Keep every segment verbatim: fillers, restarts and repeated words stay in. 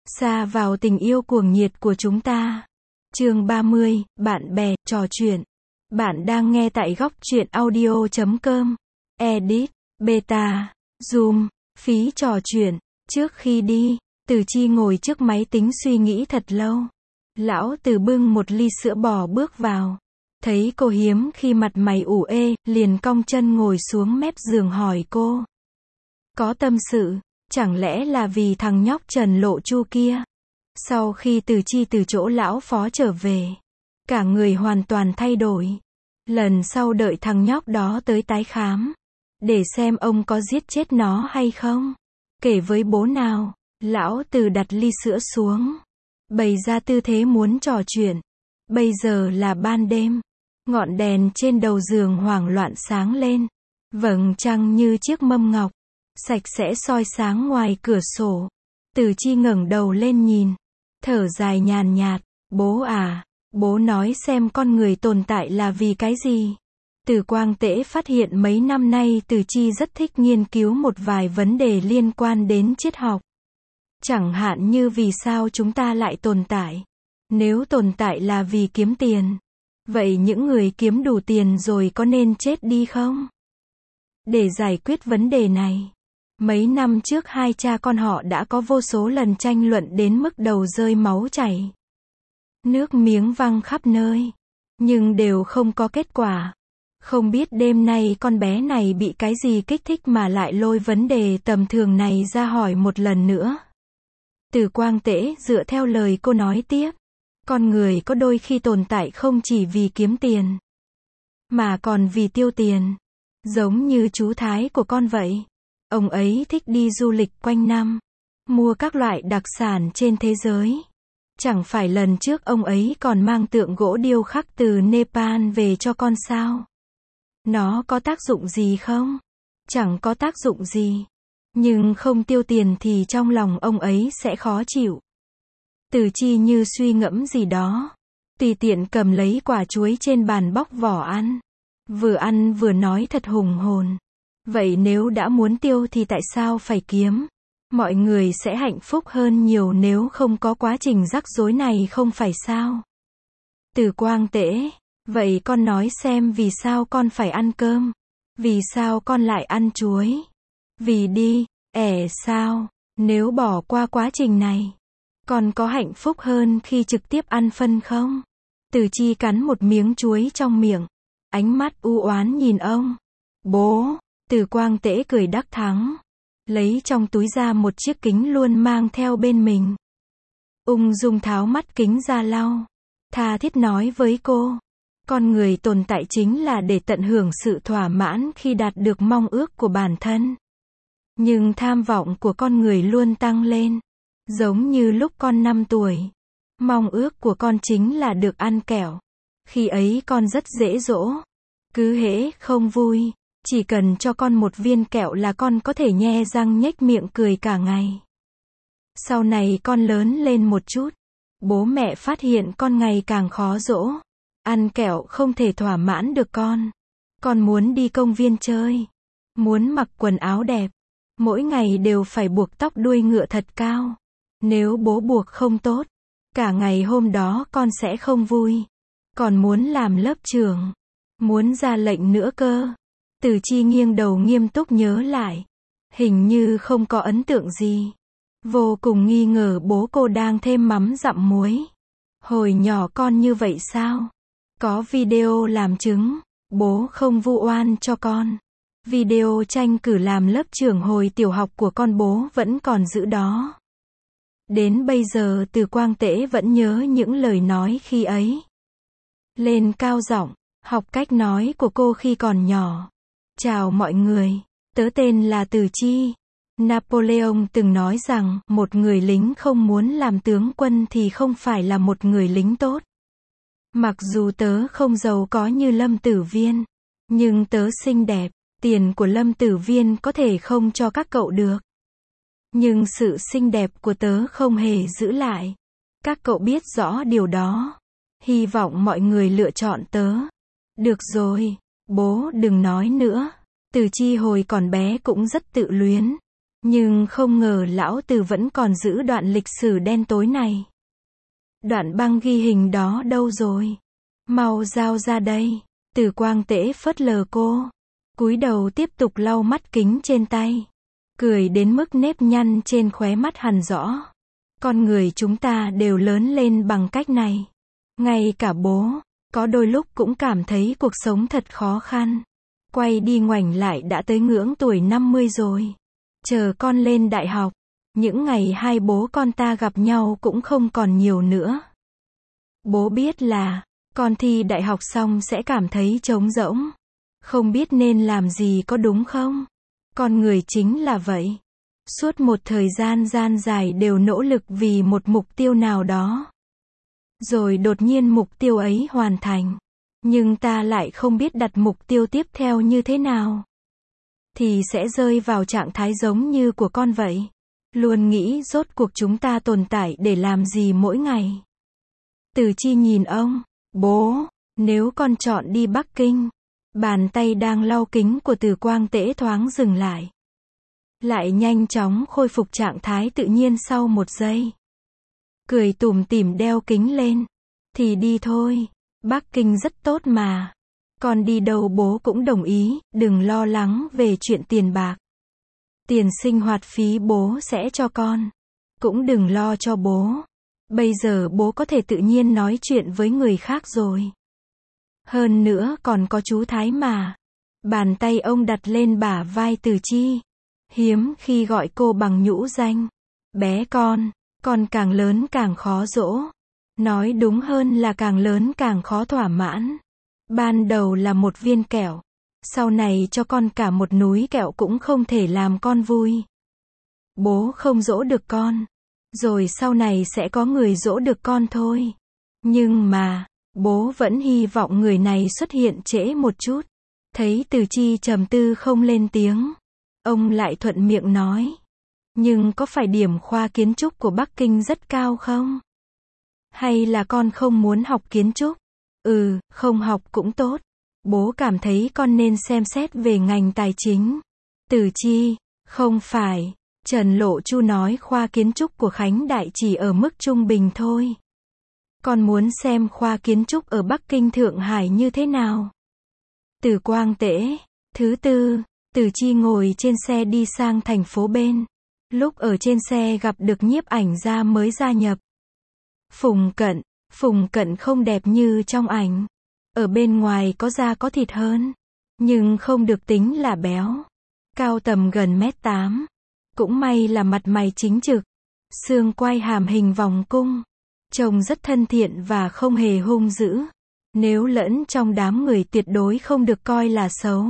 Sa vào tình yêu cuồng nhiệt của chúng ta. Chương ba mươi, bạn bè, trò chuyện. Bạn đang nghe tại góc truyện audio chấm com. Edit, beta, zoom, phí trò chuyện. Trước khi đi, Từ Chi ngồi trước máy tính suy nghĩ thật lâu. Lão Từ bưng một ly sữa bò bước vào. Thấy cô hiếm khi mặt mày ủ ê, liền cong chân ngồi xuống mép giường hỏi cô. Có tâm sự, chẳng lẽ là vì thằng nhóc Trần Lộ Chu kia? Sau khi Từ Chi từ chỗ lão phó trở về, cả người hoàn toàn thay đổi. Lần sau đợi thằng nhóc đó tới tái khám, để xem ông có giết chết nó hay không. Kể với bố nào, lão Từ đặt ly sữa xuống, bày ra tư thế muốn trò chuyện. Bây giờ là ban đêm, ngọn đèn trên đầu giường hoảng loạn sáng lên, vầng trăng như chiếc mâm ngọc, sạch sẽ soi sáng ngoài cửa sổ. Từ Chi ngẩng đầu lên nhìn, thở dài nhàn nhạt, bố à, bố nói xem con người tồn tại là vì cái gì? Từ Quang Tễ phát hiện mấy năm nay Từ Chi rất thích nghiên cứu một vài vấn đề liên quan đến triết học. Chẳng hạn như vì sao chúng ta lại tồn tại? Nếu tồn tại là vì kiếm tiền, vậy những người kiếm đủ tiền rồi có nên chết đi không? Để giải quyết vấn đề này, mấy năm trước hai cha con họ đã có vô số lần tranh luận đến mức đầu rơi máu chảy, nước miếng văng khắp nơi, nhưng đều không có kết quả. Không biết đêm nay con bé này bị cái gì kích thích mà lại lôi vấn đề tầm thường này ra hỏi một lần nữa. Từ Quang Tễ dựa theo lời cô nói tiếp, con người có đôi khi tồn tại không chỉ vì kiếm tiền, mà còn vì tiêu tiền. Giống như chú Thái của con vậy. Ông ấy thích đi du lịch quanh năm, mua các loại đặc sản trên thế giới. Chẳng phải lần trước ông ấy còn mang tượng gỗ điêu khắc từ Nepal về cho con sao? Nó có tác dụng gì không? Chẳng có tác dụng gì. Nhưng không tiêu tiền thì trong lòng ông ấy sẽ khó chịu. Từ Chi như suy ngẫm gì đó, tùy tiện cầm lấy quả chuối trên bàn bóc vỏ ăn. Vừa ăn vừa nói thật hùng hồn. Vậy nếu đã muốn tiêu thì tại sao phải kiếm? Mọi người sẽ hạnh phúc hơn nhiều nếu không có quá trình rắc rối này không phải sao? Từ Quang Tễ, vậy con nói xem vì sao con phải ăn cơm? Vì sao con lại ăn chuối? Vì đi, ẻ sao? Nếu bỏ qua quá trình này, con có hạnh phúc hơn khi trực tiếp ăn phân không? Từ Chi cắn một miếng chuối trong miệng, ánh mắt u oán nhìn ông. Bố! Từ Quang Tễ cười đắc thắng, lấy trong túi ra một chiếc kính luôn mang theo bên mình. Ung dung tháo mắt kính ra lau, tha thiết nói với cô, con người tồn tại chính là để tận hưởng sự thỏa mãn khi đạt được mong ước của bản thân. Nhưng tham vọng của con người luôn tăng lên, giống như lúc con năm tuổi, mong ước của con chính là được ăn kẹo. Khi ấy con rất dễ dỗ, cứ hễ không vui, chỉ cần cho con một viên kẹo là con có thể nhe răng nhếch miệng cười cả ngày. Sau này con lớn lên một chút, bố mẹ phát hiện con ngày càng khó dỗ. Ăn kẹo không thể thỏa mãn được con. Con muốn đi công viên chơi, muốn mặc quần áo đẹp, mỗi ngày đều phải buộc tóc đuôi ngựa thật cao. Nếu bố buộc không tốt, cả ngày hôm đó con sẽ không vui. Còn muốn làm lớp trưởng, muốn ra lệnh nữa cơ. Từ Chi nghiêng đầu nghiêm túc nhớ lại, hình như không có ấn tượng gì. Vô cùng nghi ngờ bố cô đang thêm mắm dặm muối. Hồi nhỏ con như vậy sao? Có video làm chứng, bố không vu oan cho con. Video tranh cử làm lớp trưởng hồi tiểu học của con bố vẫn còn giữ đó. Đến bây giờ Từ Quang Tễ vẫn nhớ những lời nói khi ấy. Lên cao giọng, học cách nói của cô khi còn nhỏ. Chào mọi người, tớ tên là Từ Chi. Napoleon từng nói rằng, một người lính không muốn làm tướng quân thì không phải là một người lính tốt. Mặc dù tớ không giàu có như Lâm Tử Viên, nhưng tớ xinh đẹp, tiền của Lâm Tử Viên có thể không cho các cậu được. Nhưng sự xinh đẹp của tớ không hề giữ lại. Các cậu biết rõ điều đó. Hy vọng mọi người lựa chọn tớ. Được rồi, bố đừng nói nữa. Từ Chi hồi còn bé cũng rất tự luyến. Nhưng không ngờ lão Từ vẫn còn giữ đoạn lịch sử đen tối này. Đoạn băng ghi hình đó đâu rồi? Mau giao ra đây. Từ Quang Tễ phớt lờ cô. Cúi đầu tiếp tục lau mắt kính trên tay. Cười đến mức nếp nhăn trên khóe mắt hằn rõ. Con người chúng ta đều lớn lên bằng cách này. Ngay cả bố, có đôi lúc cũng cảm thấy cuộc sống thật khó khăn. Quay đi ngoảnh lại đã tới ngưỡng tuổi năm mươi rồi. Chờ con lên đại học, những ngày hai bố con ta gặp nhau cũng không còn nhiều nữa. Bố biết là, con thi đại học xong sẽ cảm thấy trống rỗng. Không biết nên làm gì có đúng không? Con người chính là vậy. Suốt một thời gian gian dài đều nỗ lực vì một mục tiêu nào đó. Rồi đột nhiên mục tiêu ấy hoàn thành. Nhưng ta lại không biết đặt mục tiêu tiếp theo như thế nào. Thì sẽ rơi vào trạng thái giống như của con vậy. Luôn nghĩ rốt cuộc chúng ta tồn tại để làm gì mỗi ngày. Từ Chi nhìn ông. Bố, nếu con chọn đi Bắc Kinh. Bàn tay đang lau kính của Từ Quang Tễ thoáng dừng lại. Lại nhanh chóng khôi phục trạng thái tự nhiên sau một giây. Cười tủm tỉm đeo kính lên. Thì đi thôi. Bắc Kinh rất tốt mà. Con đi đâu bố cũng đồng ý, đừng lo lắng về chuyện tiền bạc. Tiền sinh hoạt phí bố sẽ cho con. Cũng đừng lo cho bố. Bây giờ bố có thể tự nhiên nói chuyện với người khác rồi. Hơn nữa còn có chú Thái mà. Bàn tay ông đặt lên bả vai Từ Chi. Hiếm khi gọi cô bằng nhũ danh. Bé con, con càng lớn càng khó dỗ. Nói đúng hơn là càng lớn càng khó thỏa mãn. Ban đầu là một viên kẹo. Sau này cho con cả một núi kẹo cũng không thể làm con vui. Bố không dỗ được con. Rồi sau này sẽ có người dỗ được con thôi. Nhưng mà, bố vẫn hy vọng người này xuất hiện trễ một chút. Thấy Từ Chi trầm tư không lên tiếng. Ông lại thuận miệng nói. Nhưng có phải điểm khoa kiến trúc của Bắc Kinh rất cao không? Hay là con không muốn học kiến trúc? Ừ, không học cũng tốt. Bố cảm thấy con nên xem xét về ngành tài chính. Từ Chi, không phải. Trần Lộ Chu nói khoa kiến trúc của Khánh Đại chỉ ở mức trung bình thôi. Con muốn xem khoa kiến trúc ở Bắc Kinh Thượng Hải như thế nào? Từ Quang Tễ. Thứ tư, Từ Chi ngồi trên xe đi sang thành phố bên. Lúc ở trên xe gặp được nhiếp ảnh gia mới gia nhập. Phùng Cận. Phùng Cận không đẹp như trong ảnh. Ở bên ngoài có da có thịt hơn. Nhưng không được tính là béo. Cao tầm gần mét tám. Cũng may là mặt mày chính trực. Xương quai hàm hình vòng cung. Trông rất thân thiện và không hề hung dữ. Nếu lẫn trong đám người tuyệt đối không được coi là xấu.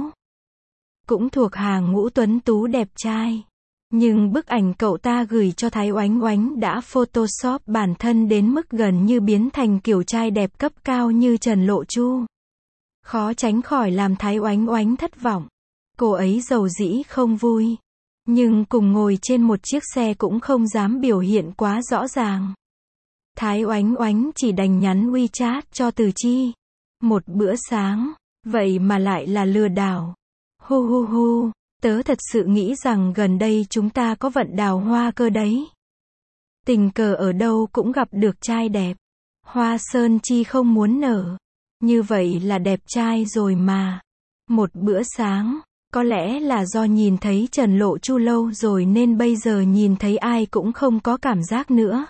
Cũng thuộc hàng ngũ tuấn tú đẹp trai. Nhưng bức ảnh cậu ta gửi cho Thái Oánh Oánh đã photoshop bản thân đến mức gần như biến thành kiểu trai đẹp cấp cao như Trần Lộ Chu. Khó tránh khỏi làm Thái Oánh Oánh thất vọng. Cô ấy dầu dĩ không vui. Nhưng cùng ngồi trên một chiếc xe cũng không dám biểu hiện quá rõ ràng. Thái Oánh Oánh chỉ đành nhắn WeChat cho Từ Chi. Một bữa sáng. Vậy mà lại là lừa đảo. Hu hu hu. Tớ thật sự nghĩ rằng gần đây chúng ta có vận đào hoa cơ đấy. Tình cờ ở đâu cũng gặp được trai đẹp. Hoa sơn chi không muốn nở. Như vậy là đẹp trai rồi mà. Một bữa sáng. Có lẽ là do nhìn thấy Trần Lộ Chu lâu rồi nên bây giờ nhìn thấy ai cũng không có cảm giác nữa.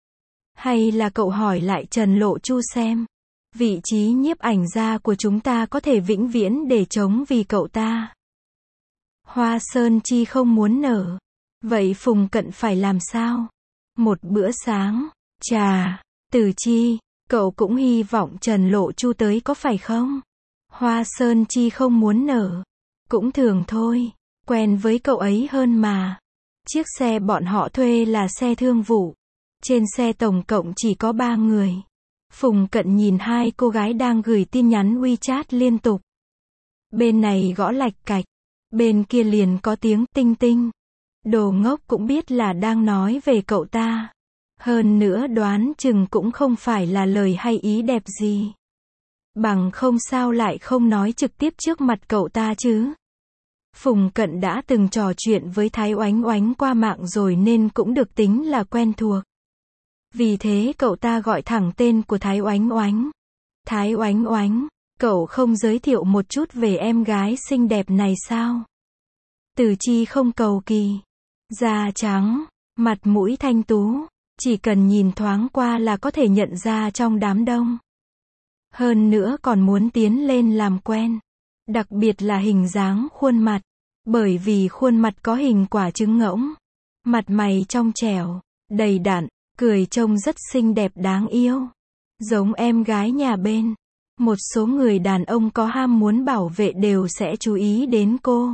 Hay là cậu hỏi lại Trần Lộ Chu xem. Vị trí nhiếp ảnh gia của chúng ta có thể vĩnh viễn để chống vì cậu ta. Hoa sơn chi không muốn nở. Vậy Phùng Cận phải làm sao? Một bữa sáng. Chà, Từ Chi, cậu cũng hy vọng Trần Lộ Chu tới có phải không? Hoa sơn chi không muốn nở. Cũng thường thôi. Quen với cậu ấy hơn mà. Chiếc xe bọn họ thuê là xe thương vụ. Trên xe tổng cộng chỉ có ba người. Phùng Cận nhìn hai cô gái đang gửi tin nhắn WeChat liên tục. Bên này gõ lạch cạch. Bên kia liền có tiếng tinh tinh. Đồ ngốc cũng biết là đang nói về cậu ta. Hơn nữa đoán chừng cũng không phải là lời hay ý đẹp gì. Bằng không sao lại không nói trực tiếp trước mặt cậu ta chứ. Phùng Cận đã từng trò chuyện với Thái Oánh Oánh qua mạng rồi nên cũng được tính là quen thuộc. Vì thế cậu ta gọi thẳng tên của Thái Oánh Oánh. Thái Oánh Oánh, cậu không giới thiệu một chút về em gái xinh đẹp này sao? Từ Chi không cầu kỳ. Da trắng, mặt mũi thanh tú, chỉ cần nhìn thoáng qua là có thể nhận ra trong đám đông. Hơn nữa còn muốn tiến lên làm quen. Đặc biệt là hình dáng khuôn mặt. Bởi vì khuôn mặt có hình quả trứng ngỗng. Mặt mày trong trẻo, đầy đặn, cười trông rất xinh đẹp đáng yêu. Giống em gái nhà bên. Một số người đàn ông có ham muốn bảo vệ đều sẽ chú ý đến cô.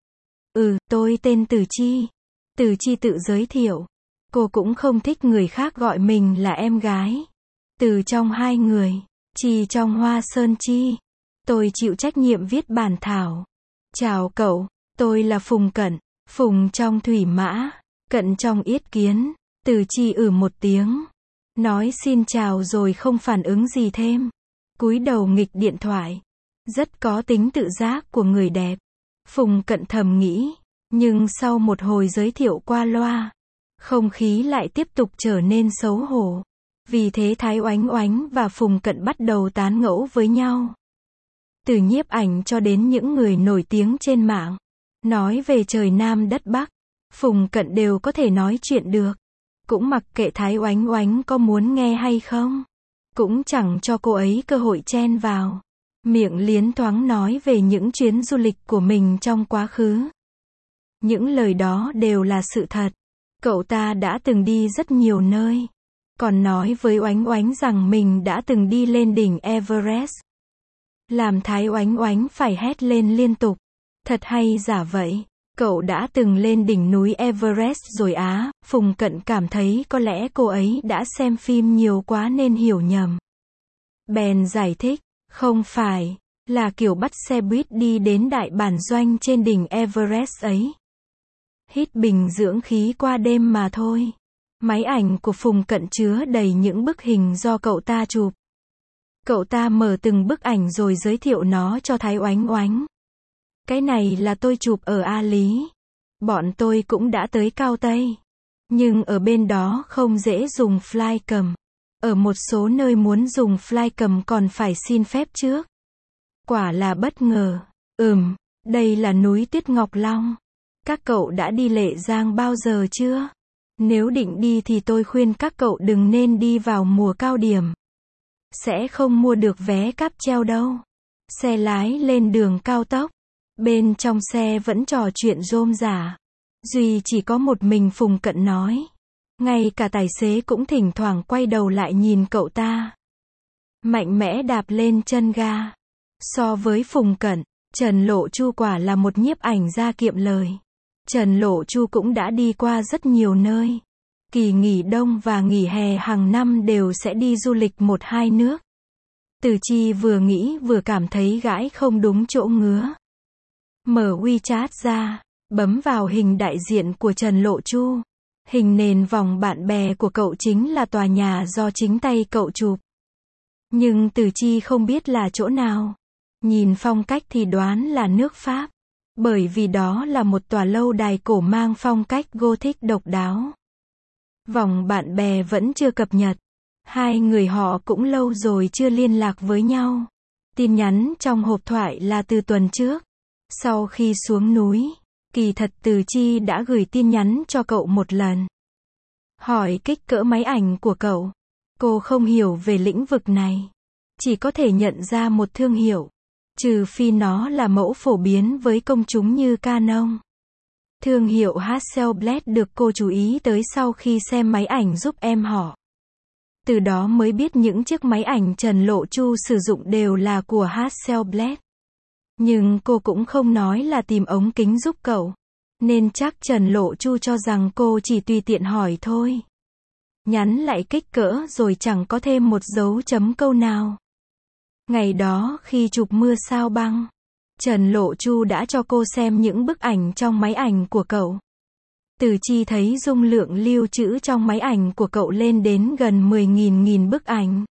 Ừ, tôi tên Từ Chi. Từ Chi tự giới thiệu. Cô cũng không thích người khác gọi mình là em gái. Từ trong hai người, Chi trong Hoa Sơn Chi. Tôi chịu trách nhiệm viết bản thảo. Chào cậu, tôi là Phùng Cận. Phùng trong Thủy Mã, Cận trong Yết Kiến. Từ Chi ử một tiếng. Nói xin chào rồi không phản ứng gì thêm. Cúi đầu nghịch điện thoại. Rất có tính tự giác của người đẹp. Phùng Cận thầm nghĩ. Nhưng sau một hồi giới thiệu qua loa, không khí lại tiếp tục trở nên xấu hổ. Vì thế Thái Oánh Oánh và Phùng Cận bắt đầu tán gẫu với nhau. Từ nhiếp ảnh cho đến những người nổi tiếng trên mạng. Nói về trời Nam đất Bắc, Phùng Cận đều có thể nói chuyện được. Cũng mặc kệ Thái Oánh Oánh có muốn nghe hay không. Cũng chẳng cho cô ấy cơ hội chen vào. Miệng liến thoáng nói về những chuyến du lịch của mình trong quá khứ. Những lời đó đều là sự thật. Cậu ta đã từng đi rất nhiều nơi. Còn nói với Oánh Oánh rằng mình đã từng đi lên đỉnh Everest. Làm Thái Oánh Oánh phải hét lên liên tục. Thật hay giả vậy? Cậu đã từng lên đỉnh núi Everest rồi á? Phùng Cận cảm thấy có lẽ cô ấy đã xem phim nhiều quá nên hiểu nhầm. Bèn giải thích, không phải, là kiểu bắt xe buýt đi đến đại bản doanh trên đỉnh Everest ấy. Hít bình dưỡng khí qua đêm mà thôi. Máy ảnh của Phùng Cận chứa đầy những bức hình do cậu ta chụp. Cậu ta mở từng bức ảnh rồi giới thiệu nó cho Thái Oánh Oánh. Cái này là tôi chụp ở A Lý. Bọn tôi cũng đã tới Cao Tây. Nhưng ở bên đó không dễ dùng flycam. Ở một số nơi muốn dùng flycam còn phải xin phép trước. Quả là bất ngờ. Ừm, đây là núi Tuyết Ngọc Long. Các cậu đã đi Lệ Giang bao giờ chưa? Nếu định đi thì tôi khuyên các cậu đừng nên đi vào mùa cao điểm. Sẽ không mua được vé cáp treo đâu. Xe lái lên đường cao tốc. Bên trong xe vẫn trò chuyện rôm rả. Duy chỉ có một mình Phùng Cận nói. Ngay cả tài xế cũng thỉnh thoảng quay đầu lại nhìn cậu ta. Mạnh mẽ đạp lên chân ga. So với Phùng Cận, Trần Lộ Chu quả là một nhiếp ảnh gia kiệm lời. Trần Lộ Chu cũng đã đi qua rất nhiều nơi. Kỳ nghỉ đông và nghỉ hè hàng năm đều sẽ đi du lịch một hai nước. Từ Chi vừa nghĩ vừa cảm thấy gãi không đúng chỗ ngứa. Mở WeChat ra, bấm vào hình đại diện của Trần Lộ Chu. Hình nền vòng bạn bè của cậu chính là tòa nhà do chính tay cậu chụp. Nhưng Từ Chi không biết là chỗ nào. Nhìn phong cách thì đoán là nước Pháp. Bởi vì đó là một tòa lâu đài cổ mang phong cách Gothic độc đáo. Vòng bạn bè vẫn chưa cập nhật. Hai người họ cũng lâu rồi chưa liên lạc với nhau. Tin nhắn trong hộp thoại là từ tuần trước. Sau khi xuống núi, kỳ thật Từ Chi đã gửi tin nhắn cho cậu một lần. Hỏi kích cỡ máy ảnh của cậu. Cô không hiểu về lĩnh vực này. Chỉ có thể nhận ra một thương hiệu. Trừ phi nó là mẫu phổ biến với công chúng như Canon. Thương hiệu Hasselblad được cô chú ý tới sau khi xem máy ảnh giúp em họ. Từ đó mới biết những chiếc máy ảnh Trần Lộ Chu sử dụng đều là của Hasselblad. Nhưng cô cũng không nói là tìm ống kính giúp cậu. Nên chắc Trần Lộ Chu cho rằng cô chỉ tùy tiện hỏi thôi. Nhắn lại kích cỡ rồi chẳng có thêm một dấu chấm câu nào. Ngày đó khi chụp mưa sao băng, Trần Lộ Chu đã cho cô xem những bức ảnh trong máy ảnh của cậu. Từ Chi thấy dung lượng lưu trữ trong máy ảnh của cậu lên đến gần mười nghìn nghìn bức ảnh.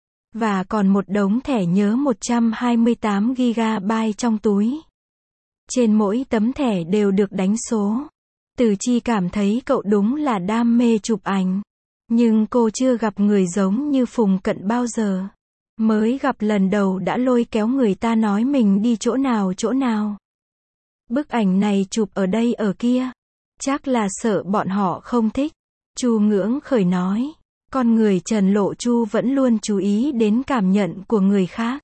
Và còn một đống thẻ nhớ một trăm hai mươi tám gi ga bai trong túi. Trên mỗi tấm thẻ đều được đánh số. Từ Chi cảm thấy cậu đúng là đam mê chụp ảnh. Nhưng cô chưa gặp người giống như Phùng Cận bao giờ. Mới gặp lần đầu đã lôi kéo người ta nói mình đi chỗ nào chỗ nào. Bức ảnh này chụp ở đây ở kia. Chắc là sợ bọn họ không thích. Chu Ngưỡng Khởi nói. Con người Trần Lộ Chu vẫn luôn chú ý đến cảm nhận của người khác.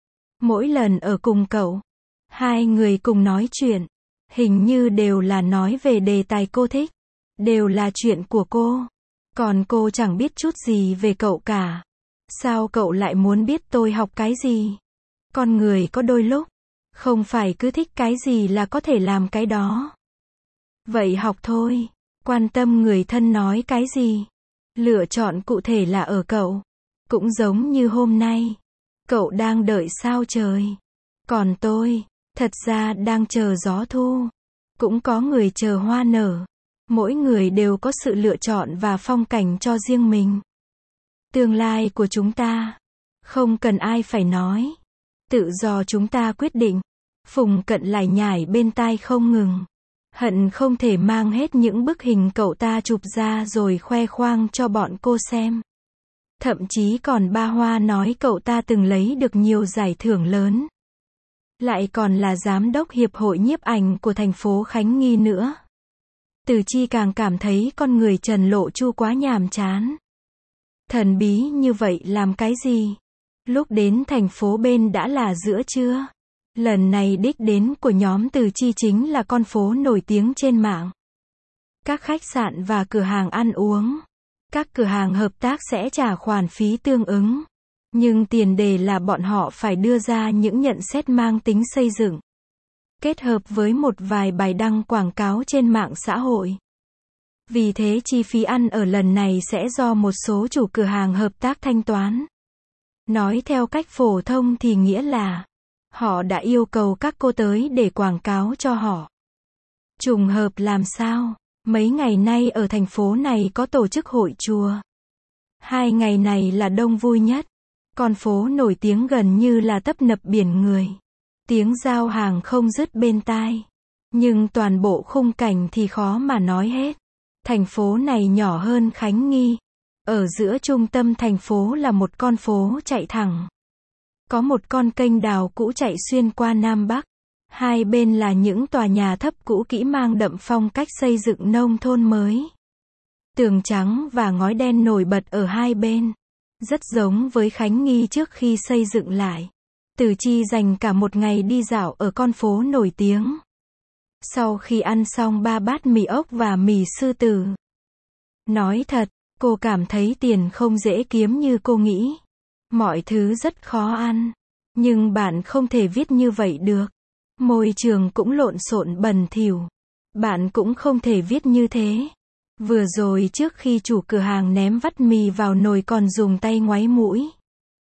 Mỗi lần ở cùng cậu, hai người cùng nói chuyện, hình như đều là nói về đề tài cô thích. Đều là chuyện của cô. Còn cô chẳng biết chút gì về cậu cả. Sao cậu lại muốn biết tôi học cái gì? Con người có đôi lúc, không phải cứ thích cái gì là có thể làm cái đó. Vậy học thôi. Quan tâm người thân nói cái gì? Lựa chọn cụ thể là ở cậu. Cũng giống như hôm nay. Cậu đang đợi sao trời. Còn tôi, thật ra đang chờ gió thu. Cũng có người chờ hoa nở. Mỗi người đều có sự lựa chọn và phong cảnh cho riêng mình. Tương lai của chúng ta, không cần ai phải nói. Tự do chúng ta quyết định. Phùng Cận lải nhải bên tai không ngừng. Hận không thể mang hết những bức hình cậu ta chụp ra rồi khoe khoang cho bọn cô xem. Thậm chí còn ba hoa nói cậu ta từng lấy được nhiều giải thưởng lớn. Lại còn là giám đốc hiệp hội nhiếp ảnh của thành phố Khánh Nghi nữa. Từ Chi càng cảm thấy con người Trần Lộ Chu quá nhàm chán. Thần bí như vậy làm cái gì? Lúc đến thành phố bên đã là giữa trưa. Lần này đích đến của nhóm Từ Chi chính là con phố nổi tiếng trên mạng. Các khách sạn và cửa hàng ăn uống. Các cửa hàng hợp tác sẽ trả khoản phí tương ứng. Nhưng tiền đề là bọn họ phải đưa ra những nhận xét mang tính xây dựng. Kết hợp với một vài bài đăng quảng cáo trên mạng xã hội. Vì thế chi phí ăn ở lần này sẽ do một số chủ cửa hàng hợp tác thanh toán. Nói theo cách phổ thông thì nghĩa là họ đã yêu cầu các cô tới để quảng cáo cho họ. Trùng hợp làm sao? Mấy ngày nay ở thành phố này có tổ chức hội chùa. Hai ngày này là đông vui nhất. Con phố nổi tiếng gần như là tấp nập biển người. Tiếng giao hàng không dứt bên tai. Nhưng toàn bộ khung cảnh thì khó mà nói hết. Thành phố này nhỏ hơn Khánh Nghi. Ở giữa trung tâm thành phố là một con phố chạy thẳng. Có một con kênh đào cũ chạy xuyên qua Nam Bắc. Hai bên là những tòa nhà thấp cũ kỹ mang đậm phong cách xây dựng nông thôn mới. Tường trắng và ngói đen nổi bật ở hai bên. Rất giống với Khánh Nghi trước khi xây dựng lại. Từ Chi dành cả một ngày đi dạo ở con phố nổi tiếng. Sau khi ăn xong ba bát mì ốc và mì sư tử. Nói thật, cô cảm thấy tiền không dễ kiếm như cô nghĩ. Mọi thứ rất khó ăn. Nhưng bạn không thể viết như vậy được. Môi trường cũng lộn xộn bẩn thỉu. Bạn cũng không thể viết như thế. Vừa rồi trước khi chủ cửa hàng ném vắt mì vào nồi còn dùng tay ngoáy mũi.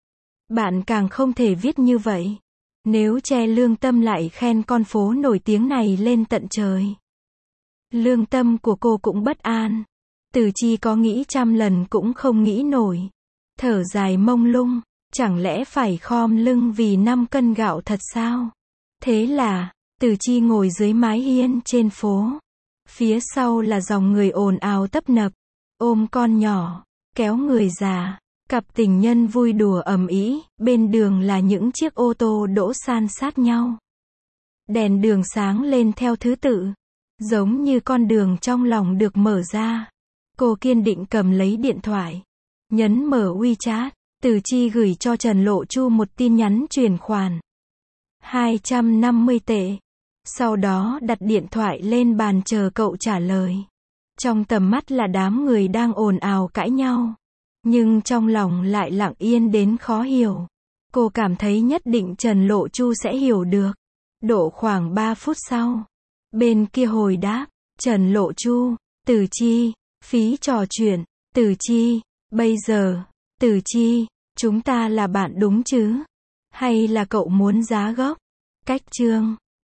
Bạn càng không thể viết như vậy. Nếu che lương tâm lại khen con phố nổi tiếng này lên tận trời. Lương tâm của cô cũng bất an. Từ Chi có nghĩ trăm lần cũng không nghĩ nổi. Thở dài mông lung. Chẳng lẽ phải khom lưng vì năm cân gạo thật sao? Thế là, Từ Chi ngồi dưới mái hiên trên phố. Phía sau là dòng người ồn ào tấp nập. Ôm con nhỏ, kéo người già. Cặp tình nhân vui đùa ầm ĩ, bên đường là những chiếc ô tô đỗ san sát nhau. Đèn đường sáng lên theo thứ tự. Giống như con đường trong lòng được mở ra. Cô kiên định cầm lấy điện thoại. Nhấn mở WeChat. Từ Chi gửi cho Trần Lộ Chu một tin nhắn chuyển khoản. hai trăm năm mươi tệ. Sau đó đặt điện thoại lên bàn chờ cậu trả lời. Trong tầm mắt là đám người đang ồn ào cãi nhau. Nhưng trong lòng lại lặng yên đến khó hiểu. Cô cảm thấy nhất định Trần Lộ Chu sẽ hiểu được. Độ khoảng ba phút sau. Bên kia hồi đáp. Trần Lộ Chu, Từ Chi, phí trò chuyện. Từ Chi, bây giờ, Từ Chi, chúng ta là bạn đúng chứ? Hay là cậu muốn giá gốc? Cách chương